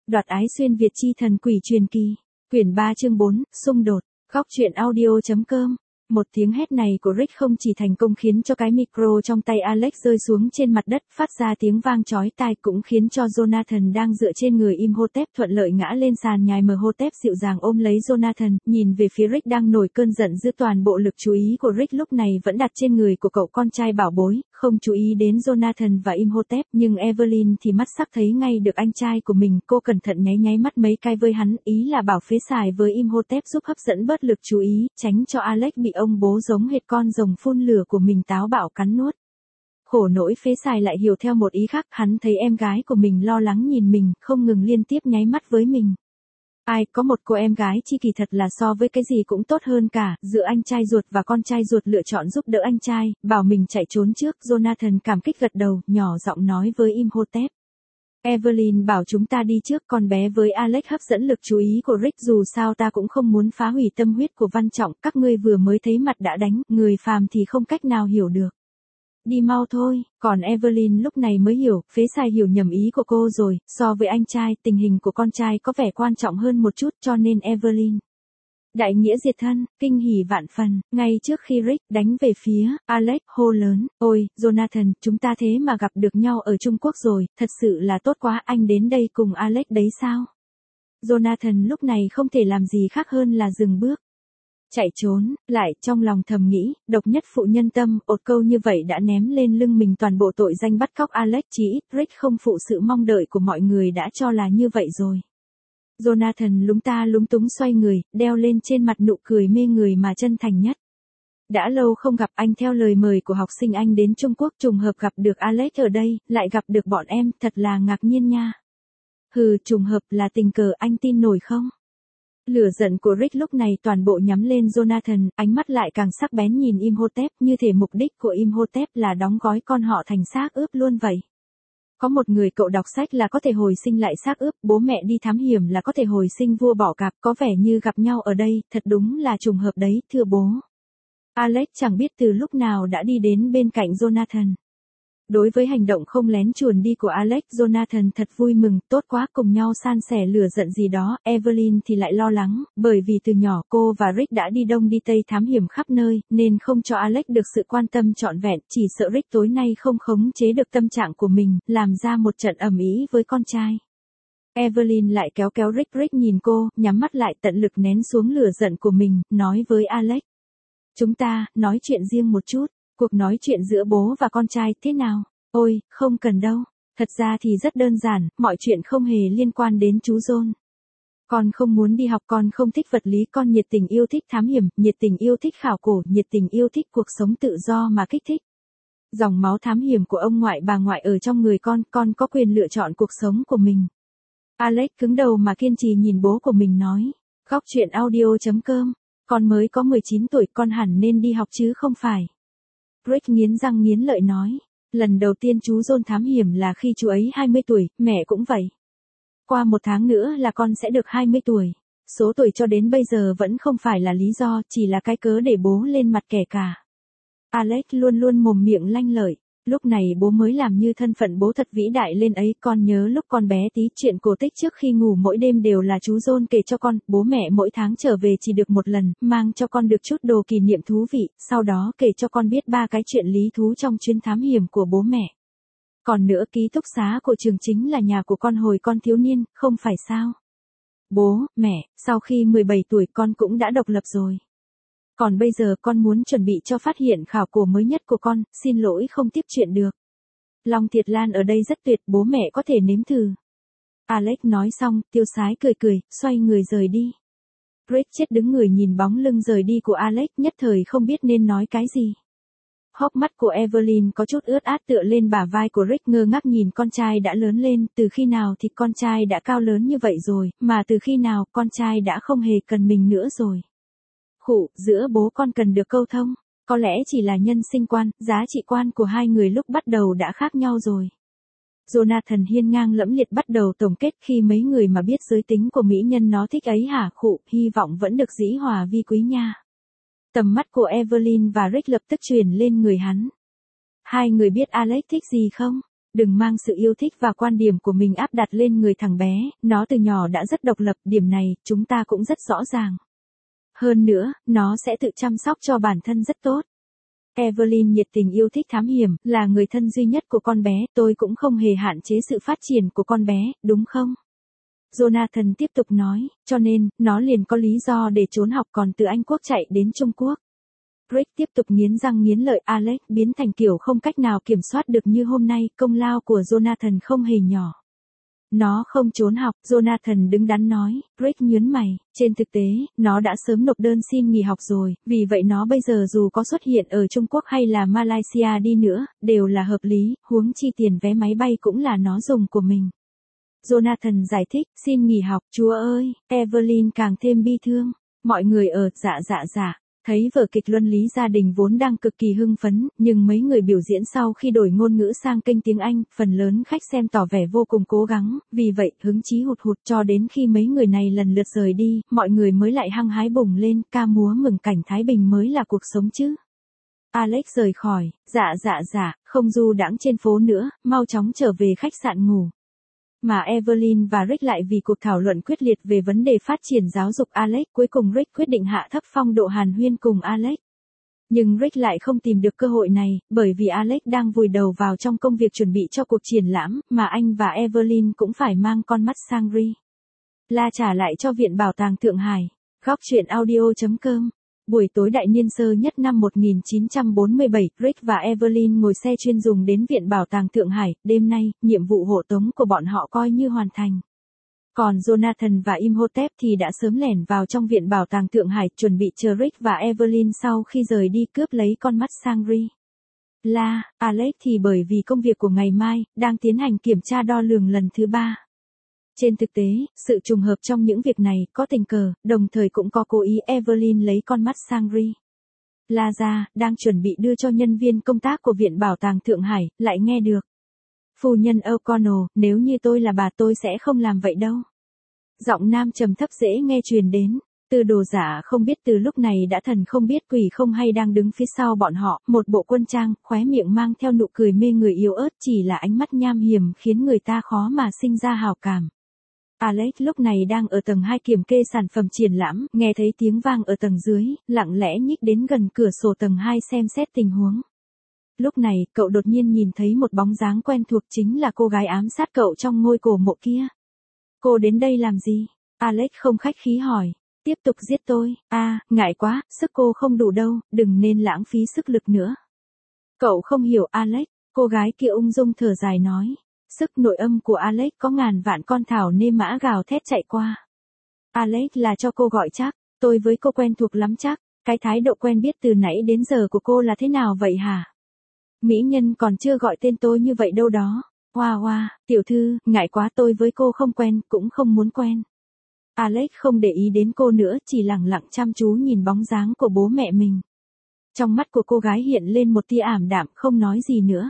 Đoạt ái xuyên Việt chi thần quỷ truyền kỳ. Quyển 3 chương 4, xung đột. Góc truyện audio.com. Một tiếng hét này của Rick không chỉ thành công khiến cho cái micro trong tay Alex rơi xuống trên mặt đất, phát ra tiếng vang chói tai, cũng khiến cho Jonathan đang dựa trên người Imhotep thuận lợi ngã lên sàn nhài. Imhotep dịu dàng ôm lấy Jonathan, nhìn về phía Rick đang nổi cơn giận dữ. Toàn bộ lực chú ý của Rick lúc này vẫn đặt trên người của cậu con trai bảo bối, không chú ý đến Jonathan và Imhotep. Nhưng Evelyn thì mắt sắc thấy ngay được anh trai của mình, cô cẩn thận nháy mắt mấy cái với hắn, ý là bảo phế xài với Imhotep giúp hấp dẫn bớt lực chú ý, tránh cho Alex bị ông bố giống hệt con rồng phun lửa của mình táo bạo cắn nuốt. Khổ nỗi phế xài lại hiểu theo một ý khác, hắn thấy em gái của mình lo lắng nhìn mình, không ngừng liên tiếp nháy mắt với mình. Ai, có một cô em gái chi kỳ thật là so với cái gì cũng tốt hơn cả. Giữa anh trai ruột và con trai ruột lựa chọn giúp đỡ anh trai, bảo mình chạy trốn trước. Jonathan cảm kích gật đầu, nhỏ giọng nói với Imhotep. Evelyn bảo chúng ta đi trước, con bé với Alex hấp dẫn lực chú ý của Rick, dù sao ta cũng không muốn phá hủy tâm huyết của Văn Trọng, các ngươi vừa mới thấy mặt đã đánh, người phàm thì không cách nào hiểu được. Đi mau thôi. Còn Evelyn lúc này mới hiểu, phế xài hiểu nhầm ý của cô rồi, so với anh trai, tình hình của con trai có vẻ quan trọng hơn một chút, cho nên Evelyn đại nghĩa diệt thân, kinh hỉ vạn phần. Ngay trước khi Rick đánh về phía Alex, hô lớn, ôi, Jonathan, chúng ta thế mà gặp được nhau ở Trung Quốc rồi, thật sự là tốt quá, anh đến đây cùng Alex đấy sao? Jonathan lúc này không thể làm gì khác hơn là dừng bước. Chạy trốn, lại trong lòng thầm nghĩ, độc nhất phụ nhân tâm, một câu như vậy đã ném lên lưng mình toàn bộ tội danh bắt cóc Alex, chí ít Rick không phụ sự mong đợi của mọi người đã cho là như vậy rồi. Jonathan lúng túng xoay người, đeo lên trên mặt nụ cười mê người mà chân thành nhất. Đã lâu không gặp, anh theo lời mời của học sinh anh đến Trung Quốc, trùng hợp gặp được Alex ở đây, lại gặp được bọn em, thật là ngạc nhiên nha. Hừ, trùng hợp là tình cờ, anh tin nổi không? Lửa giận của Rick lúc này toàn bộ nhắm lên Jonathan, ánh mắt lại càng sắc bén nhìn Imhotep, như thể mục đích của Imhotep là đóng gói con họ thành xác ướp luôn vậy. Có một người cậu đọc sách là có thể hồi sinh lại xác ướp, bố mẹ đi thám hiểm là có thể hồi sinh vua bỏ cạp, có vẻ như gặp nhau ở đây, thật đúng là trùng hợp đấy, thưa bố. Alex chẳng biết từ lúc nào đã đi đến bên cạnh Jonathan. Đối với hành động không lén chuồn đi của Alex, Jonathan thật vui mừng, tốt quá, cùng nhau san sẻ lửa giận gì đó. Evelyn thì lại lo lắng, bởi vì từ nhỏ cô và Rick đã đi đông đi tây thám hiểm khắp nơi, nên không cho Alex được sự quan tâm trọn vẹn, chỉ sợ Rick tối nay không khống chế được tâm trạng của mình, làm ra một trận ầm ĩ với con trai. Evelyn lại kéo Rick. Rick nhìn cô, nhắm mắt lại tận lực nén xuống lửa giận của mình, nói với Alex. Chúng ta, nói chuyện riêng một chút. Cuộc nói chuyện giữa bố và con trai thế nào? Ôi, không cần đâu. Thật ra thì rất đơn giản, mọi chuyện không hề liên quan đến chú John. Con không muốn đi học, con không thích vật lý, con nhiệt tình yêu thích thám hiểm, nhiệt tình yêu thích khảo cổ, nhiệt tình yêu thích cuộc sống tự do mà kích thích. Dòng máu thám hiểm của ông ngoại bà ngoại ở trong người con có quyền lựa chọn cuộc sống của mình. Alex cứng đầu mà kiên trì nhìn bố của mình nói. Góc truyện audio.com. Con mới có 19 tuổi, con hẳn nên đi học chứ không phải. Rick nghiến răng nghiến lợi nói. Lần đầu tiên chú John thám hiểm là khi chú ấy 20 tuổi, mẹ cũng vậy. Qua 1 tháng nữa là con sẽ được 20 tuổi. Số tuổi cho đến bây giờ vẫn không phải là lý do, chỉ là cái cớ để bố lên mặt kẻ cả. Alex luôn mồm miệng lanh lợi. Lúc này bố mới làm như thân phận bố thật vĩ đại lên ấy. Con nhớ lúc con bé tí, chuyện cổ tích trước khi ngủ mỗi đêm đều là chú John kể cho con. Bố mẹ mỗi tháng trở về chỉ được một lần, mang cho con được chút đồ kỷ niệm thú vị, sau đó kể cho con biết 3 cái chuyện lý thú trong chuyến thám hiểm của bố mẹ. Còn nữa, ký túc xá của trường chính là nhà của con hồi con thiếu niên, không phải sao? Bố, mẹ, sau khi 17 tuổi con cũng đã độc lập rồi. Còn bây giờ con muốn chuẩn bị cho phát hiện khảo cổ mới nhất của con, xin lỗi không tiếp chuyện được. Long Thiệt Lan ở đây rất tuyệt, bố mẹ có thể nếm thử. Alex nói xong, tiêu sái cười, xoay người rời đi. Rick chết đứng người nhìn bóng lưng rời đi của Alex, nhất thời không biết nên nói cái gì. Hốc mắt của Evelyn có chút ướt át tựa lên bả vai của Rick, ngơ ngác nhìn con trai đã lớn lên, từ khi nào thì con trai đã cao lớn như vậy rồi, mà từ khi nào con trai đã không hề cần mình nữa rồi. Khụ, giữa bố con cần được câu thông, có lẽ chỉ là nhân sinh quan, giá trị quan của hai người lúc bắt đầu đã khác nhau rồi. Jonathan hiên ngang lẫm liệt bắt đầu tổng kết, khi mấy người mà biết giới tính của mỹ nhân nó thích ấy hả? Khụ, hy vọng vẫn được dĩ hòa vi quý nha. Tầm mắt của Evelyn và Rick lập tức chuyển lên người hắn. Hai người biết Alex thích gì không? Đừng mang sự yêu thích và quan điểm của mình áp đặt lên người thằng bé, nó từ nhỏ đã rất độc lập, điểm này, chúng ta cũng rất rõ ràng. Hơn nữa, nó sẽ tự chăm sóc cho bản thân rất tốt. Evelyn nhiệt tình yêu thích thám hiểm, là người thân duy nhất của con bé, tôi cũng không hề hạn chế sự phát triển của con bé, đúng không? Jonathan tiếp tục nói, cho nên, nó liền có lý do để trốn học còn từ Anh Quốc chạy đến Trung Quốc. Rick tiếp tục nghiến răng nghiến lợi Alex biến thành kiểu không cách nào kiểm soát được như hôm nay, công lao của Jonathan không hề nhỏ. Nó không trốn học, Jonathan đứng đắn nói, Rick nhướng mày, trên thực tế, nó đã sớm nộp đơn xin nghỉ học rồi, vì vậy nó bây giờ dù có xuất hiện ở Trung Quốc hay là Malaysia đi nữa, đều là hợp lý, huống chi tiền vé máy bay cũng là nó dùng của mình. Jonathan giải thích, xin nghỉ học, chúa ơi, Evelyn càng thêm bi thương, mọi người ở, dạ. Thấy vở kịch luân lý gia đình vốn đang cực kỳ hưng phấn, nhưng mấy người biểu diễn sau khi đổi ngôn ngữ sang kênh tiếng Anh, phần lớn khách xem tỏ vẻ vô cùng cố gắng, vì vậy hứng chí hụt cho đến khi mấy người này lần lượt rời đi, mọi người mới lại hăng hái bùng lên, ca múa mừng cảnh Thái Bình mới là cuộc sống chứ. Alex rời khỏi, dạ, không du đãng trên phố nữa, mau chóng trở về khách sạn ngủ. Mà Evelyn và Rick lại vì cuộc thảo luận quyết liệt về vấn đề phát triển giáo dục Alex, cuối cùng Rick quyết định hạ thấp phong độ hàn huyên cùng Alex. Nhưng Rick lại không tìm được cơ hội này, bởi vì Alex đang vùi đầu vào trong công việc chuẩn bị cho cuộc triển lãm, mà anh và Evelyn cũng phải mang con mắt sang La trả lại cho Viện Bảo tàng Thượng Hải. Góc truyện audio.com. Buổi tối đại niên sơ nhất năm 1947, Rick và Evelyn ngồi xe chuyên dùng đến Viện Bảo tàng Thượng Hải, đêm nay, nhiệm vụ hộ tống của bọn họ coi như hoàn thành. Còn Jonathan và Imhotep thì đã sớm lẻn vào trong Viện Bảo tàng Thượng Hải, chuẩn bị chờ Rick và Evelyn sau khi rời đi cướp lấy con mắt Shangri-La. Alex thì bởi vì công việc của ngày mai, đang tiến hành kiểm tra đo lường lần thứ 3. Trên thực tế, sự trùng hợp trong những việc này có tình cờ, đồng thời cũng có cố ý Evelyn lấy con mắt Shangri-La ra, đang chuẩn bị đưa cho nhân viên công tác của Viện Bảo tàng Thượng Hải, lại nghe được. Phu nhân O'Connell, nếu như tôi là bà tôi sẽ không làm vậy đâu. Giọng nam trầm thấp dễ nghe truyền đến. Từ đồ giả không biết từ lúc này đã thần không biết quỷ không hay đang đứng phía sau bọn họ, một bộ quân trang, khóe miệng mang theo nụ cười mê người yếu ớt, chỉ là ánh mắt nham hiểm khiến người ta khó mà sinh ra hào cảm. Alex lúc này đang ở tầng 2 kiểm kê sản phẩm triển lãm, nghe thấy tiếng vang ở tầng dưới, lặng lẽ nhích đến gần cửa sổ tầng 2 xem xét tình huống. Lúc này, cậu đột nhiên nhìn thấy một bóng dáng quen thuộc, chính là cô gái ám sát cậu trong ngôi cổ mộ kia. Cô đến đây làm gì? Alex không khách khí hỏi. Tiếp tục giết tôi. Ngại quá, sức cô không đủ đâu, đừng nên lãng phí sức lực nữa. Cậu không hiểu Alex, cô gái kia ung dung thở dài nói. Sức nội âm của Alex có ngàn vạn con thảo nê mã gào thét chạy qua. Alex là cho cô gọi chắc, tôi với cô quen thuộc lắm chắc, cái thái độ quen biết từ nãy đến giờ của cô là thế nào vậy hả? Mỹ nhân còn chưa gọi tên tôi như vậy đâu đó. Hoa, tiểu thư, ngại quá, tôi với cô không quen, cũng không muốn quen. Alex không để ý đến cô nữa, chỉ lặng lặng chăm chú nhìn bóng dáng của bố mẹ mình. Trong mắt của cô gái hiện lên một tia ảm đạm, không nói gì nữa.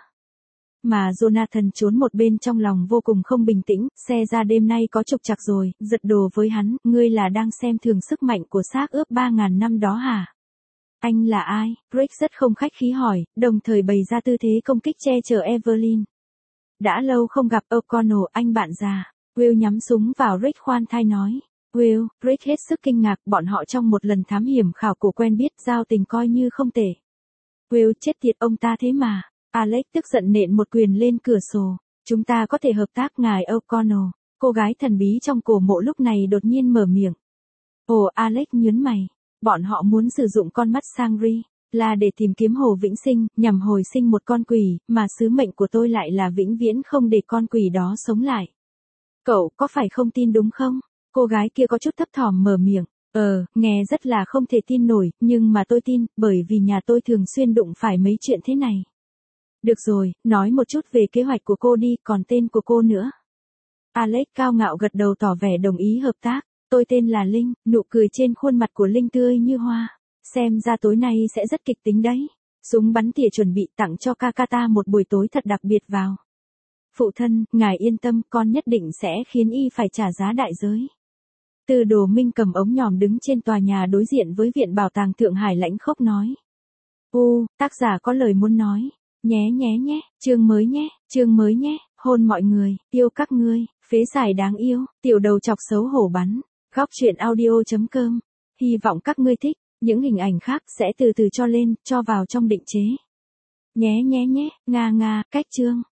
Mà Jonathan trốn một bên trong lòng vô cùng không bình tĩnh, xe ra đêm nay có trục trặc rồi, giật đồ với hắn, ngươi là đang xem thường sức mạnh của xác ướp 3.000 năm đó hả? Anh là ai? Rick rất không khách khí hỏi, đồng thời bày ra tư thế công kích che chở Evelyn. Đã lâu không gặp O'Connell, anh bạn già. Will nhắm súng vào Rick khoan thai nói. Will, Rick hết sức kinh ngạc, bọn họ trong một lần thám hiểm khảo cổ quen biết, giao tình coi như không tệ. Will, chết tiệt ông ta thế mà. Alex tức giận nện một quyền lên cửa sổ. Chúng ta có thể hợp tác ngài O'Connell. Cô gái thần bí trong cổ mộ lúc này đột nhiên mở miệng. Ồ, Alex nhướng mày. Bọn họ muốn sử dụng con mắt Shangri-La để tìm kiếm Hồ Vĩnh Sinh, nhằm hồi sinh một con quỷ, mà sứ mệnh của tôi lại là vĩnh viễn không để con quỷ đó sống lại. Cậu có phải không tin đúng không? Cô gái kia có chút thấp thỏm mở miệng. Nghe rất là không thể tin nổi, nhưng mà tôi tin, bởi vì nhà tôi thường xuyên đụng phải mấy chuyện thế này. Được rồi, nói một chút về kế hoạch của cô đi, còn tên của cô nữa. Alex cao ngạo gật đầu tỏ vẻ đồng ý hợp tác. Tôi tên là Linh, nụ cười trên khuôn mặt của Linh tươi như hoa. Xem ra tối nay sẽ rất kịch tính đấy. Súng bắn tỉa chuẩn bị tặng cho Kakata một buổi tối thật đặc biệt vào. Phụ thân, ngài yên tâm, con nhất định sẽ khiến y phải trả giá đại giới. Từ Đồ Minh cầm ống nhòm đứng trên tòa nhà đối diện với Viện Bảo tàng Thượng Hải lãnh khốc nói. Tác giả có lời muốn nói. Nhé nhé nhé, chương mới nhé, hôn mọi người, yêu các ngươi, phế xài đáng yêu, tiểu đầu chọc xấu hổ bắn. Góc truyện audio.com. Hy vọng các ngươi thích, những hình ảnh khác sẽ từ từ cho lên, cho vào trong định chế. Nhé nhé nhé, nga nga, cách chương.